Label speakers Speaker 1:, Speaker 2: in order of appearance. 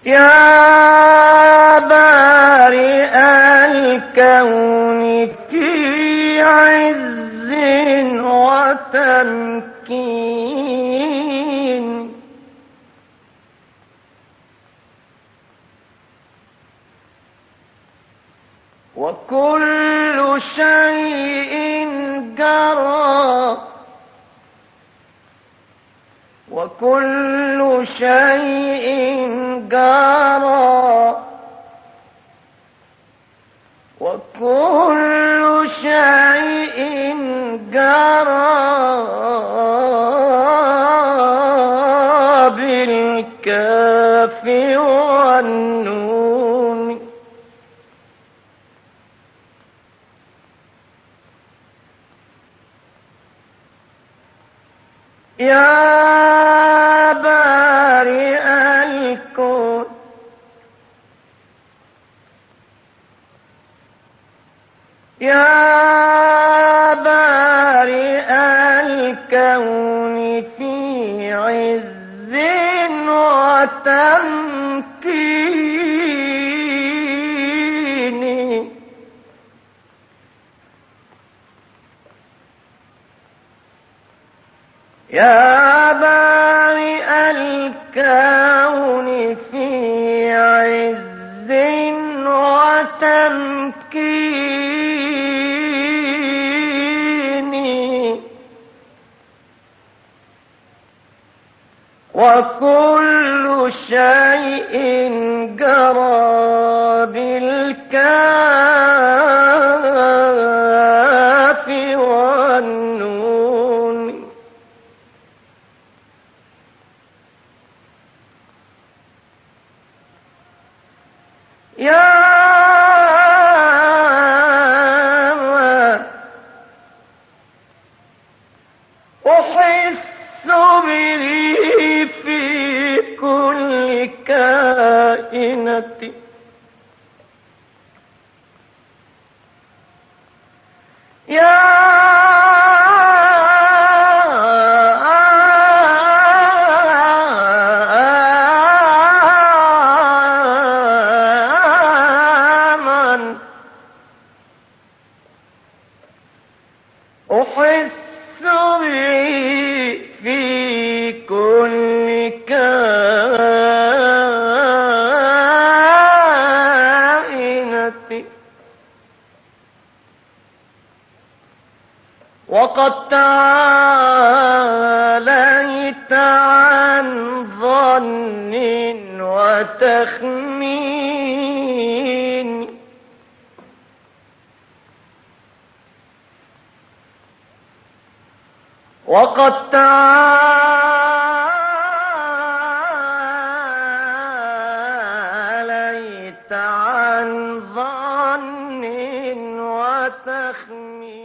Speaker 1: يا بارئ الكون في عز وتمكين، وكل شيء جرى، وكل شيء جرى، وكل شيء جرى بالكاف والنون. يا بارئ الكون يا بارئ الكون في عز وتمكين، يا بارئ الكون في عز وتمكين، وكل شيء جرى بالكاف والنون. يا أحس به في كل كائنة، يا من أحس به في كل كائنة، وقد تعاليت عن ظن وتخمين، وقد تعاليت عن ظن وتخمين.